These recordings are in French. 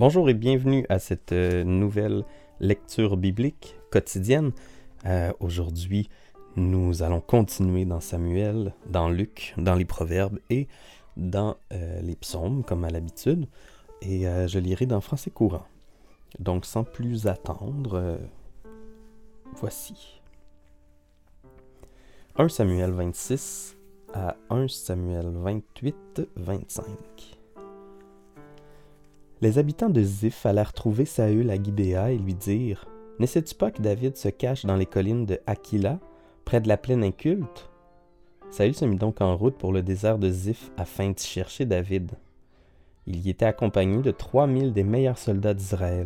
Bonjour et bienvenue à cette nouvelle lecture biblique quotidienne. Aujourd'hui, nous allons continuer dans Samuel, dans Luc, dans les Proverbes et dans les Psaumes, comme à l'habitude. Et je lirai dans français courant. Donc, sans plus attendre, voici. 1 Samuel 26 à 1 Samuel 28-25. Les habitants de Ziph allèrent trouver Saül à Gibéa et lui dirent « Ne sais-tu pas que David se cache dans les collines de Hakila, près de la plaine inculte ?» Saül se mit donc en route pour le désert de Ziph afin d'y chercher David. Il y était accompagné de 3000 des meilleurs soldats d'Israël.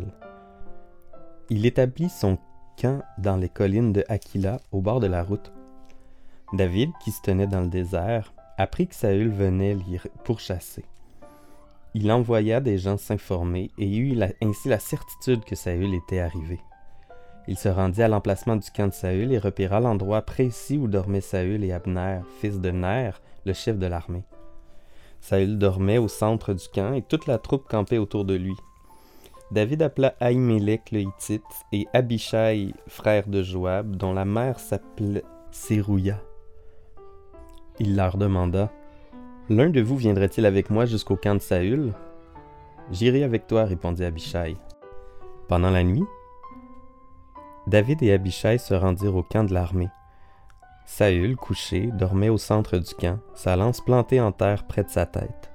Il établit son camp dans les collines de Hakila, au bord de la route. David, qui se tenait dans le désert, apprit que Saül venait l'y pourchasser. Il envoya des gens s'informer et eut ainsi la certitude que Saül était arrivé. Il se rendit à l'emplacement du camp de Saül et repéra l'endroit précis où dormaient Saül et Abner, fils de Ner, le chef de l'armée. Saül dormait au centre du camp et toute la troupe campait autour de lui. David appela Ahimelech le Hittite et Abishai, frère de Joab, dont la mère s'appelait Sérouya. Il leur demanda « L'un de vous viendrait-il avec moi jusqu'au camp de Saül? »« J'irai avec toi, répondit Abishai. Pendant la nuit, David et Abishai se rendirent au camp de l'armée. Saül, couché, dormait au centre du camp, sa lance plantée en terre près de sa tête.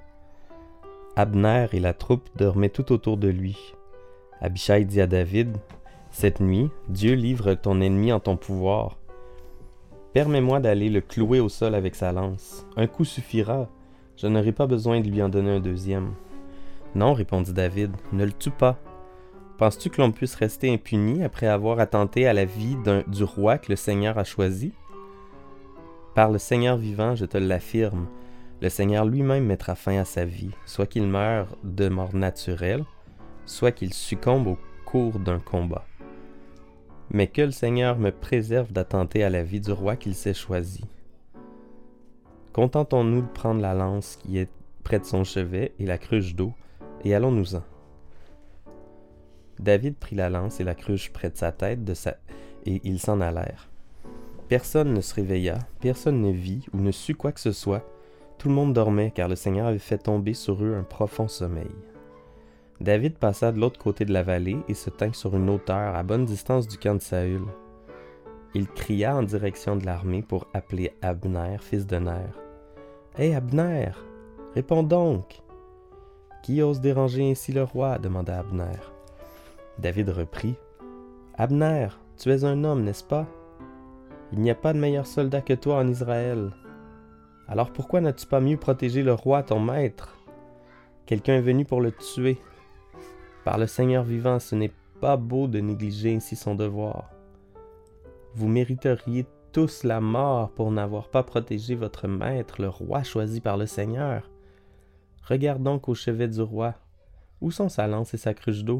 Abner et la troupe dormaient tout autour de lui. Abishai dit à David, « Cette nuit, Dieu livre ton ennemi en ton pouvoir. Permets-moi d'aller le clouer au sol avec sa lance. Un coup suffira. Je n'aurai pas besoin de lui en donner un deuxième. »« Non, répondit David, ne le tue pas. Penses-tu que l'on puisse rester impuni après avoir attenté à la vie du roi que le Seigneur a choisi? Par le Seigneur vivant, je te l'affirme, le Seigneur lui-même mettra fin à sa vie, soit qu'il meure de mort naturelle, soit qu'il succombe au cours d'un combat. Mais que le Seigneur me préserve d'attenter à la vie du roi qu'il s'est choisi. Contentons-nous de prendre la lance qui est près de son chevet et la cruche d'eau, et allons-nous-en. » David prit la lance et la cruche près de sa tête, et ils s'en allèrent. Personne ne se réveilla, personne ne vit ou ne sut quoi que ce soit. Tout le monde dormait, car le Seigneur avait fait tomber sur eux un profond sommeil. David passa de l'autre côté de la vallée et se tint sur une hauteur à bonne distance du camp de Saül. Il cria en direction de l'armée pour appeler Abner, fils de Ner. « Hé, Abner, réponds donc! »« Qui ose déranger ainsi le roi? » demanda Abner. David reprit. « Abner, tu es un homme, n'est-ce pas? Il n'y a pas de meilleur soldat que toi en Israël. Alors pourquoi n'as-tu pas mieux protégé le roi, ton maître? Quelqu'un est venu pour le tuer. Par le Seigneur vivant, ce n'est pas beau de négliger ainsi son devoir. Vous mériteriez tous la mort pour n'avoir pas protégé votre maître, le roi choisi par le Seigneur. Regarde donc au chevet du roi. Où sont sa lance et sa cruche d'eau? »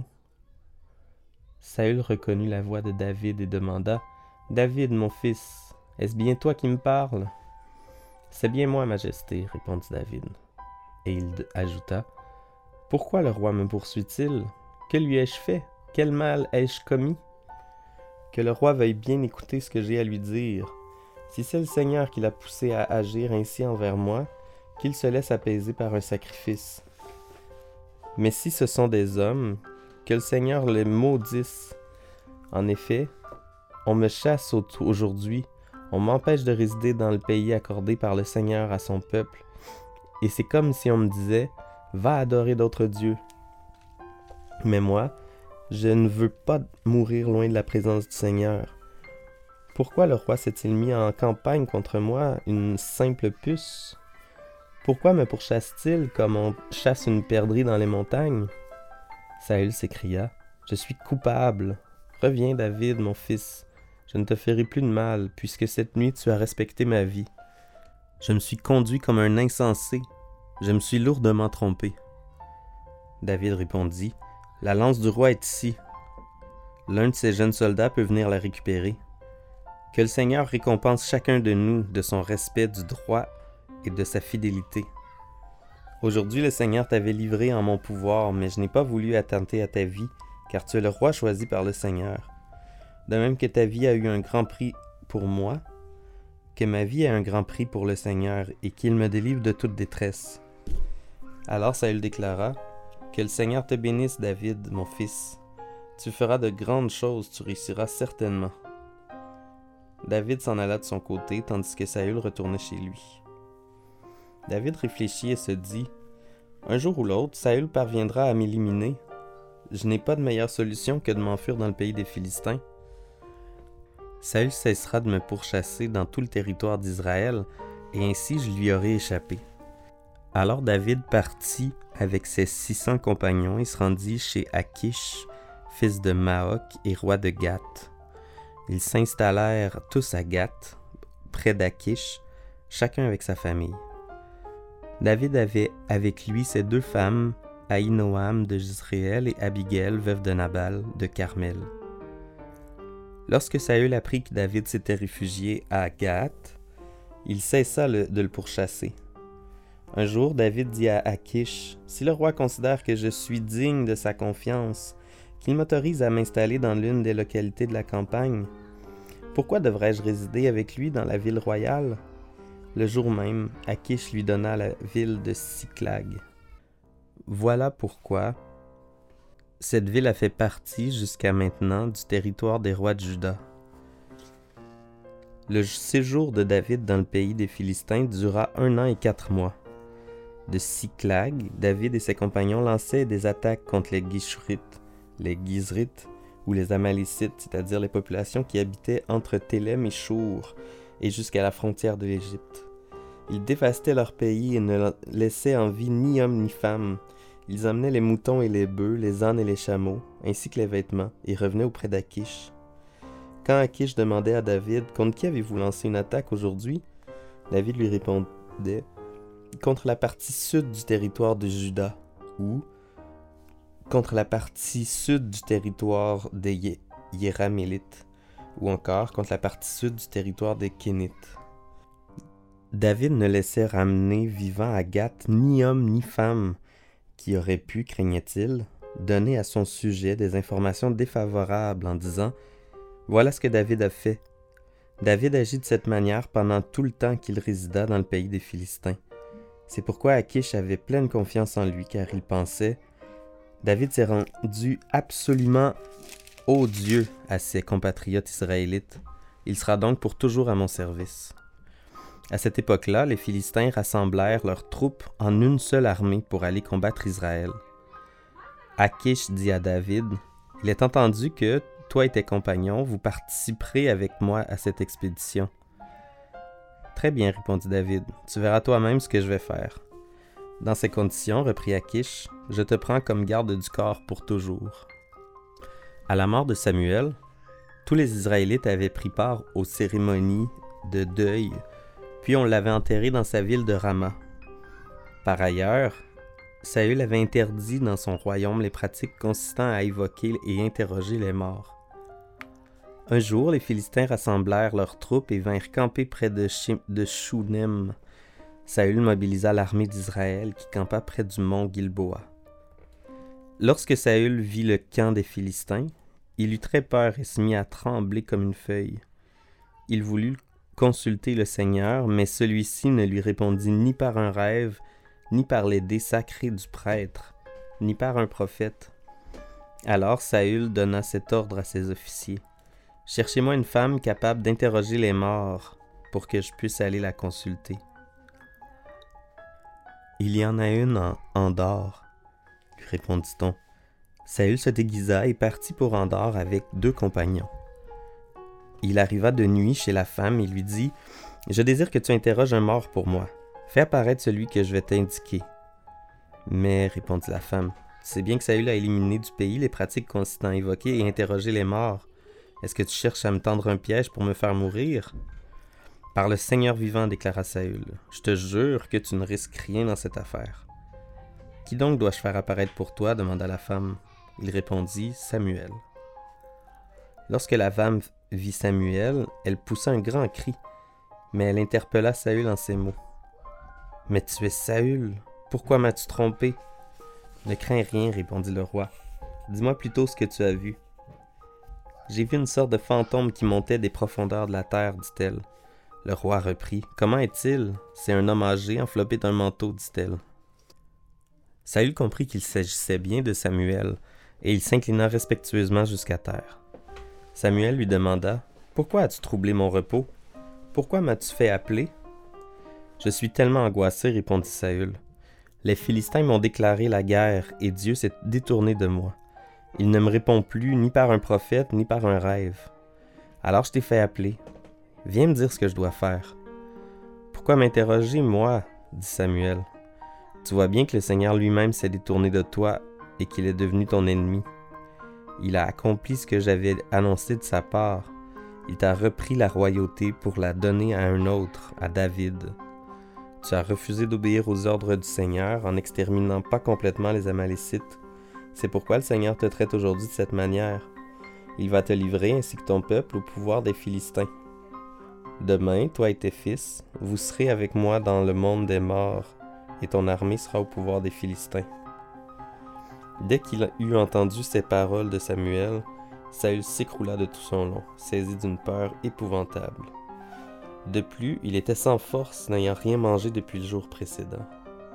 Saül reconnut la voix de David et demanda « David, mon fils, est-ce bien toi qui me parles? »« C'est bien moi, Majesté, répondit David. Et il ajouta « Pourquoi le roi me poursuit-il? Que lui ai-je fait? Quel mal ai-je commis? Que le roi veuille bien écouter ce que j'ai à lui dire. Si c'est le Seigneur qui l'a poussé à agir ainsi envers moi, qu'il se laisse apaiser par un sacrifice. Mais si ce sont des hommes, que le Seigneur les maudisse. En effet, on me chasse aujourd'hui, on m'empêche de résider dans le pays accordé par le Seigneur à son peuple, et c'est comme si on me disait « Va adorer d'autres dieux. » Mais moi, je ne veux pas mourir loin de la présence du Seigneur. Pourquoi le roi s'est-il mis en campagne contre moi, une simple puce? Pourquoi me pourchasse-t-il comme on chasse une perdrix dans les montagnes? Saül s'écria, « Je suis coupable. Reviens, David, mon fils. Je ne te ferai plus de mal, puisque cette nuit tu as respecté ma vie. Je me suis conduit comme un insensé. Je me suis lourdement trompé. » David répondit, « La lance du roi est ici. L'un de ces jeunes soldats peut venir la récupérer. Que le Seigneur récompense chacun de nous de son respect du droit et de sa fidélité. » Aujourd'hui le Seigneur t'avait livré en mon pouvoir, mais je n'ai pas voulu attenter à ta vie, car tu es le roi choisi par le Seigneur. De même que ta vie a eu un grand prix pour moi, que ma vie a un grand prix pour le Seigneur, et qu'il me délivre de toute détresse. » Alors Saül déclara, « Que le Seigneur te bénisse, David, mon fils. Tu feras de grandes choses, tu réussiras certainement. » David s'en alla de son côté, tandis que Saül retournait chez lui. David réfléchit et se dit, « Un jour ou l'autre, Saül parviendra à m'éliminer. Je n'ai pas de meilleure solution que de m'enfuir dans le pays des Philistins. Saül cessera de me pourchasser dans tout le territoire d'Israël, et ainsi je lui aurai échappé. » Alors David partit avec ses 600 compagnons et se rendit chez Achish, fils de Maoc et roi de Gath. Ils s'installèrent tous à Gath, près d'Achish, chacun avec sa famille. David avait avec lui ses 2 femmes, Ahinoam de Jizréel et Abigail, veuve de Nabal, de Carmel. Lorsque Saül apprit que David s'était réfugié à Gath, il cessa de le pourchasser. Un jour, David dit à Achish, « Si le roi considère que je suis digne de sa confiance, qu'il m'autorise à m'installer dans l'une des localités de la campagne, pourquoi devrais-je résider avec lui dans la ville royale? » Le jour même, Achish lui donna la ville de Siclag. Voilà pourquoi cette ville a fait partie jusqu'à maintenant du territoire des rois de Juda. Le séjour de David dans le pays des Philistins dura 1 an et 4 mois. De Siclag, David et ses compagnons lançaient des attaques contre les Gishurites, les Gizrites ou les Amalécites, c'est-à-dire les populations qui habitaient entre Télém et Chour et jusqu'à la frontière de l'Égypte. Ils dévastaient leur pays et ne laissaient en vie ni homme ni femme. Ils emmenaient les moutons et les bœufs, les ânes et les chameaux, ainsi que les vêtements, et revenaient auprès d'Achish. Quand Achish demandait à David « Contre qui avez-vous lancé une attaque aujourd'hui ?» David lui répondait « Contre la partie sud du territoire de Juda » ou « Contre la partie sud du territoire des Yéramélites » ou encore « Contre la partie sud du territoire des Kénites ». David ne laissait ramener vivant à Gath ni homme ni femme qui aurait pu, craignait-il, donner à son sujet des informations défavorables en disant « Voilà ce que David a fait. » David agit de cette manière pendant tout le temps qu'il résida dans le pays des Philistins. C'est pourquoi Achish avait pleine confiance en lui, car il pensait « David s'est rendu absolument odieux à ses compatriotes israélites. Il sera donc pour toujours à mon service. » À cette époque-là, les Philistins rassemblèrent leurs troupes en une seule armée pour aller combattre Israël. Achish dit à David, « Il est entendu que, toi et tes compagnons, vous participerez avec moi à cette expédition. » « Très bien, répondit David, tu verras toi-même ce que je vais faire. Dans ces conditions, reprit Achish, je te prends comme garde du corps pour toujours. » À la mort de Samuel, tous les Israélites avaient pris part aux cérémonies de deuil, puis on l'avait enterré dans sa ville de Rama. Par ailleurs, Saül avait interdit dans son royaume les pratiques consistant à évoquer et interroger les morts. Un jour, les Philistins rassemblèrent leurs troupes et vinrent camper près de Shunem. Saül mobilisa l'armée d'Israël qui campa près du mont Gilboa. Lorsque Saül vit le camp des Philistins, il eut très peur et se mit à trembler comme une feuille. Il voulut consulter le Seigneur, mais celui-ci ne lui répondit ni par un rêve, ni par les dés sacrés du prêtre, ni par un prophète. Alors Saül donna cet ordre à ses officiers. « Cherchez-moi une femme capable d'interroger les morts pour que je puisse aller la consulter. » « Il y en a une en Andor, » lui répondit-on. Saül se déguisa et partit pour Andor avec 2 compagnons. Il arriva de nuit chez la femme et lui dit « Je désire que tu interroges un mort pour moi. Fais apparaître celui que je vais t'indiquer. » « Mais, répondit la femme, tu sais bien que Saül a éliminé du pays les pratiques consistant à évoquer et interroger les morts. Est-ce que tu cherches à me tendre un piège pour me faire mourir? » « Par le Seigneur vivant, déclara Saül, je te jure que tu ne risques rien dans cette affaire. »« Qui donc dois-je faire apparaître pour toi? Demanda la femme. Il répondit, Samuel. Lorsque la femme vit Samuel, elle poussa un grand cri, mais elle interpella Saül en ces mots. « Mais tu es Saül, Pourquoi m'as-tu trompé? » »« Ne crains rien, répondit le roi. Dis-moi plutôt ce que tu as vu. »« J'ai vu une sorte de fantôme qui montait des profondeurs de la terre, dit-elle. » Le roi reprit. « Comment est-il? C'est un homme âgé, enveloppé d'un manteau, dit-elle. » Saül comprit qu'il s'agissait bien de Samuel, et il s'inclina respectueusement jusqu'à terre. Samuel lui demanda. « Pourquoi as-tu troublé mon repos? Pourquoi m'as-tu fait appeler? »« Je suis tellement angoissé, répondit Saül. Les Philistins m'ont déclaré la guerre, et Dieu s'est détourné de moi. Il ne me répond plus ni par un prophète, ni par un rêve. Alors je t'ai fait appeler. Viens me dire ce que je dois faire. »« Pourquoi m'interroger, moi? » dit Samuel. « Tu vois bien que le Seigneur lui-même s'est détourné de toi et qu'il est devenu ton ennemi. Il a accompli ce que j'avais annoncé de sa part. Il t'a repris la royauté pour la donner à un autre, à David. Tu as refusé d'obéir aux ordres du Seigneur en n'exterminant pas complètement les Amalécites. C'est pourquoi le Seigneur te traite aujourd'hui de cette manière. Il va te livrer, ainsi que ton peuple, au pouvoir des Philistins. Demain, toi et tes fils, vous serez avec moi dans le monde des morts, et ton armée sera au pouvoir des Philistins. » Dès qu'il eut entendu ces paroles de Samuel, Saül s'écroula de tout son long, saisi d'une peur épouvantable. De plus, il était sans force, n'ayant rien mangé depuis le jour précédent.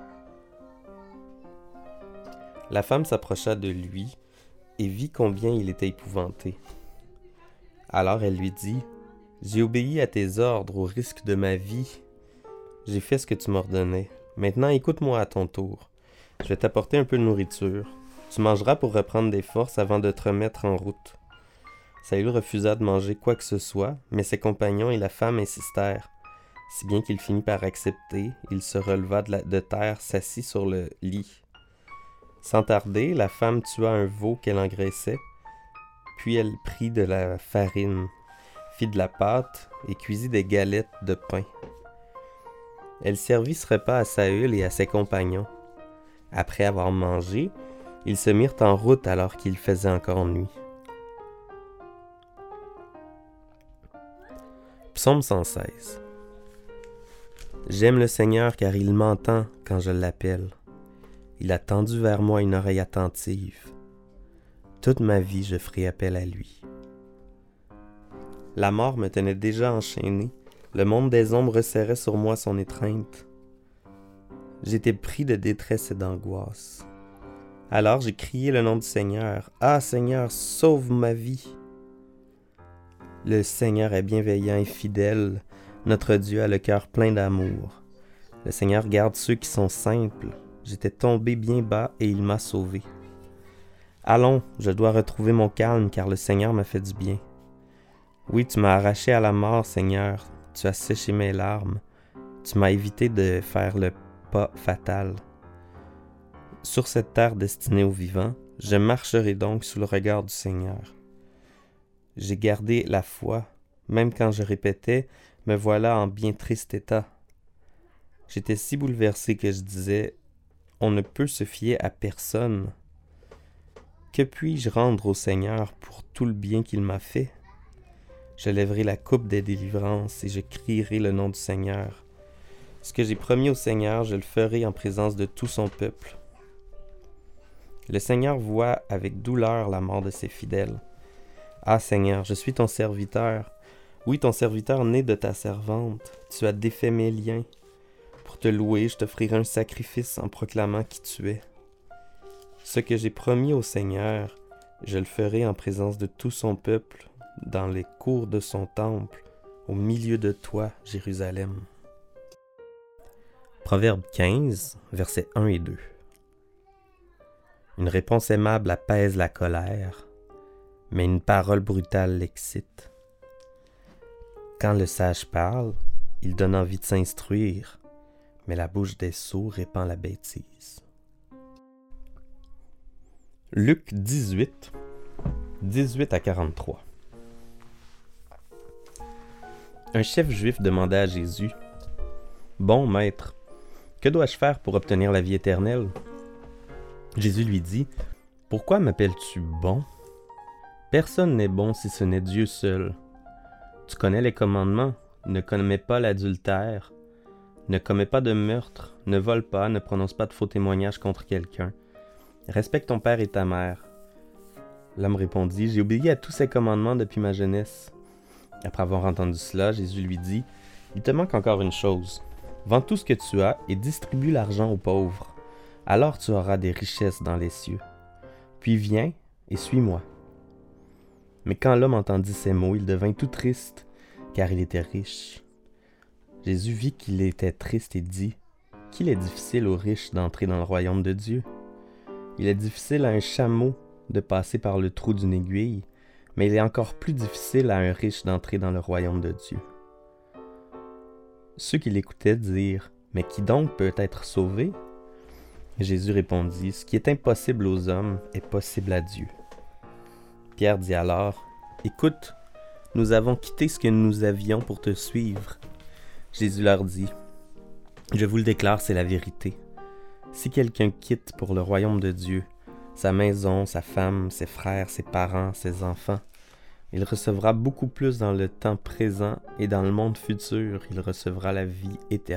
La femme s'approcha de lui et vit combien il était épouvanté. Alors elle lui dit, « J'ai obéi à tes ordres au risque de ma vie. J'ai fait ce que tu m'ordonnais. Maintenant, écoute-moi à ton tour. Je vais t'apporter un peu de nourriture. Tu mangeras pour reprendre des forces avant de te remettre en route. » Saül refusa de manger quoi que ce soit, mais ses compagnons et la femme insistèrent. Si bien qu'il finit par accepter, il se releva de terre, s'assit sur le lit. Sans tarder, la femme tua un veau qu'elle engraissait, puis elle prit de la farine, fit de la pâte et cuisit des galettes de pain. Elle servit ce repas à Saül et à ses compagnons. Après avoir mangé, ils se mirent en route alors qu'il faisait encore nuit. Psaume 116. J'aime le Seigneur car il m'entend quand je l'appelle. Il a tendu vers moi une oreille attentive. Toute ma vie, je ferai appel à lui. La mort me tenait déjà enchaîné. Le monde des ombres resserrait sur moi son étreinte. J'étais pris de détresse et d'angoisse. Alors j'ai crié le nom du Seigneur. « Ah, Seigneur, sauve ma vie! » Le Seigneur est bienveillant et fidèle. Notre Dieu a le cœur plein d'amour. Le Seigneur garde ceux qui sont simples. J'étais tombé bien bas et il m'a sauvé. Allons, je dois retrouver mon calme car le Seigneur m'a fait du bien. Oui, tu m'as arraché à la mort, Seigneur. Tu as séché mes larmes. Tu m'as évité de faire le pas fatal. Sur cette terre destinée aux vivants, je marcherai donc sous le regard du Seigneur. J'ai gardé la foi, même quand je répétais « Me voilà en bien triste état ». J'étais si bouleversé que je disais « On ne peut se fier à personne. Que puis-je rendre au Seigneur pour tout le bien qu'il m'a fait? Je lèverai la coupe des délivrances et je crierai le nom du Seigneur. Ce que j'ai promis au Seigneur, je le ferai en présence de tout son peuple. » Le Seigneur voit avec douleur la mort de ses fidèles. Ah Seigneur, je suis ton serviteur. Oui, ton serviteur né de ta servante. Tu as défait mes liens. Pour te louer, je t'offrirai un sacrifice en proclamant qui tu es. Ce que j'ai promis au Seigneur, je le ferai en présence de tout son peuple, dans les cours de son temple, au milieu de toi, Jérusalem. Proverbe 15, versets 1 et 2. Une réponse aimable apaise la colère, mais une parole brutale l'excite. Quand le sage parle, il donne envie de s'instruire, mais la bouche des sots répand la bêtise. Luc 18, 18 à 43. Un chef juif demanda à Jésus, « Bon maître, que dois-je faire pour obtenir la vie éternelle? » Jésus lui dit, « Pourquoi m'appelles-tu bon? Personne n'est bon si ce n'est Dieu seul. Tu connais les commandements, ne commets pas l'adultère, Ne commets pas de meurtre, ne vole pas, ne prononce pas de faux témoignages contre quelqu'un. Respecte ton père et ta mère. » L'homme répondit, « J'ai obéi à tous ces commandements depuis ma jeunesse. » Après avoir entendu cela, Jésus lui dit, « Il te manque encore une chose. Vends tout ce que tu as et distribue l'argent aux pauvres. Alors tu auras des richesses dans les cieux. Puis viens et suis-moi. » Mais quand l'homme entendit ces mots, il devint tout triste, car il était riche. Jésus vit qu'il était triste et dit, « Qu'il est difficile aux riches d'entrer dans le royaume de Dieu. Il est difficile à un chameau de passer par le trou d'une aiguille, mais il est encore plus difficile à un riche d'entrer dans le royaume de Dieu. » Ceux qui l'écoutaient dirent, « Mais qui donc peut être sauvé? » Jésus répondit, « Ce qui est impossible aux hommes est possible à Dieu. » Pierre dit alors, « Écoute, nous avons quitté ce que nous avions pour te suivre. » Jésus leur dit, « Je vous le déclare, c'est la vérité. Si quelqu'un quitte pour le royaume de Dieu sa maison, sa femme, ses frères, ses parents, ses enfants, il recevra beaucoup plus dans le temps présent et dans le monde futur, il recevra la vie éternelle. »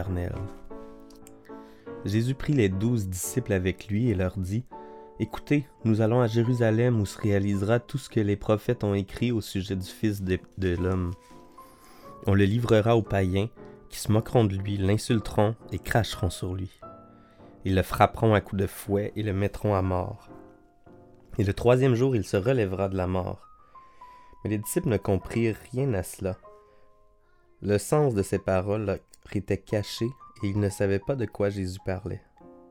Jésus prit les 12 disciples avec lui et leur dit, « Écoutez, nous allons à Jérusalem où se réalisera tout ce que les prophètes ont écrit au sujet du Fils de l'homme. On le livrera aux païens qui se moqueront de lui, l'insulteront et cracheront sur lui. Ils le frapperont à coups de fouet et le mettront à mort. Et le 3e jour, il se relèvera de la mort. » Mais les disciples ne comprirent rien à cela. Le sens de ces paroles leur était caché et ils ne savaient pas de quoi Jésus parlait.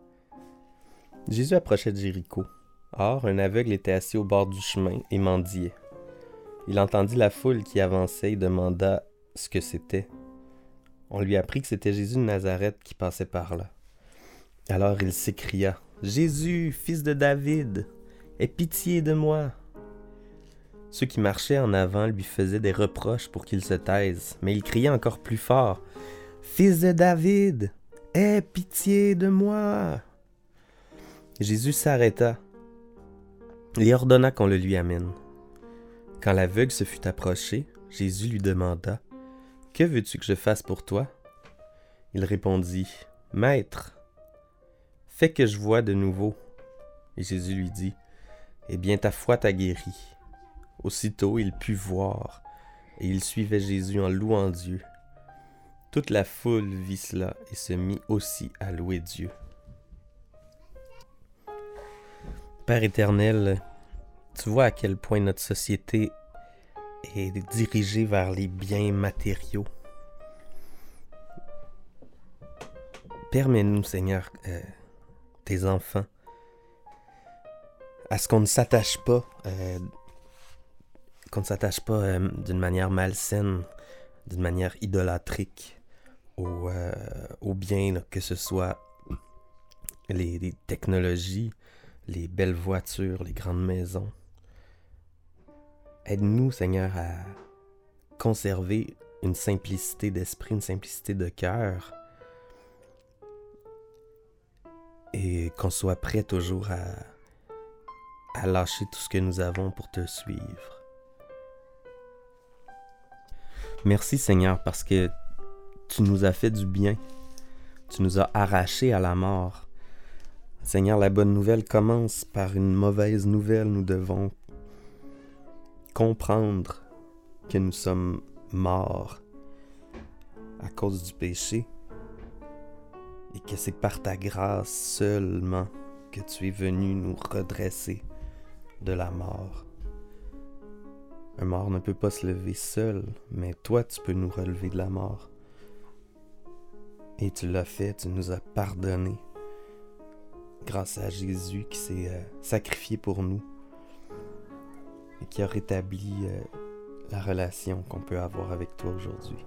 Jésus approchait de Jéricho. Or, un aveugle était assis au bord du chemin et mendiait. Il entendit la foule qui avançait et demanda ce que c'était. On lui apprit que c'était Jésus de Nazareth qui passait par là. Alors il s'écria, « Jésus, fils de David, aie pitié de moi !» Ceux qui marchaient en avant lui faisaient des reproches pour qu'il se taise, mais il criait encore plus fort, « Fils de David, aie pitié de moi !» Jésus s'arrêta et ordonna qu'on le lui amène. Quand l'aveugle se fut approché, Jésus lui demanda, « Que veux-tu que je fasse pour toi? » Il répondit, « Maître, fais que je voie de nouveau. » Et Jésus lui dit, « Eh bien, ta foi t'a guéri. » Aussitôt, il put voir, et il suivait Jésus en louant Dieu. Toute la foule vit cela et se mit aussi à louer Dieu. Père éternel, tu vois à quel point notre société est dirigée vers les biens matériaux. Permets-nous, Seigneur, tes enfants, à ce qu'on ne s'attache pas d'une manière malsaine, d'une manière idolâtrique aux biens, là, que ce soit les technologies, les belles voitures, les grandes maisons. Aide-nous, Seigneur, à conserver une simplicité d'esprit, une simplicité de cœur, et qu'on soit prêt toujours à lâcher tout ce que nous avons pour te suivre. Merci Seigneur parce que tu nous as fait du bien. Tu nous as arrachés à la mort. Seigneur, la bonne nouvelle commence par une mauvaise nouvelle. Nous devons comprendre que nous sommes morts à cause du péché et que c'est par ta grâce seulement que tu es venu nous redresser de la mort. Un mort ne peut pas se lever seul, mais toi, tu peux nous relever de la mort. Et tu l'as fait, tu nous as pardonné grâce à Jésus qui s'est sacrifié pour nous et qui a rétabli la relation qu'on peut avoir avec toi aujourd'hui.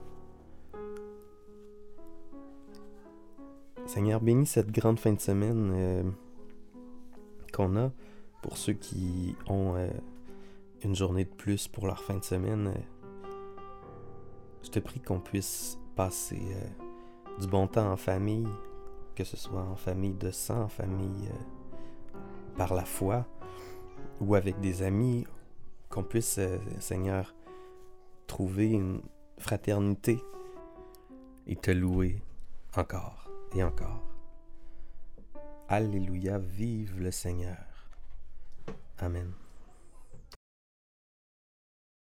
Seigneur, bénis cette grande fin de semaine qu'on a pour ceux qui ont une journée de plus pour leur fin de semaine. Je te prie qu'on puisse passer du bon temps en famille, que ce soit en famille de sang, en famille par la foi ou avec des amis, qu'on puisse, Seigneur, trouver une fraternité et te louer encore et encore. Alléluia, vive le Seigneur. Amen.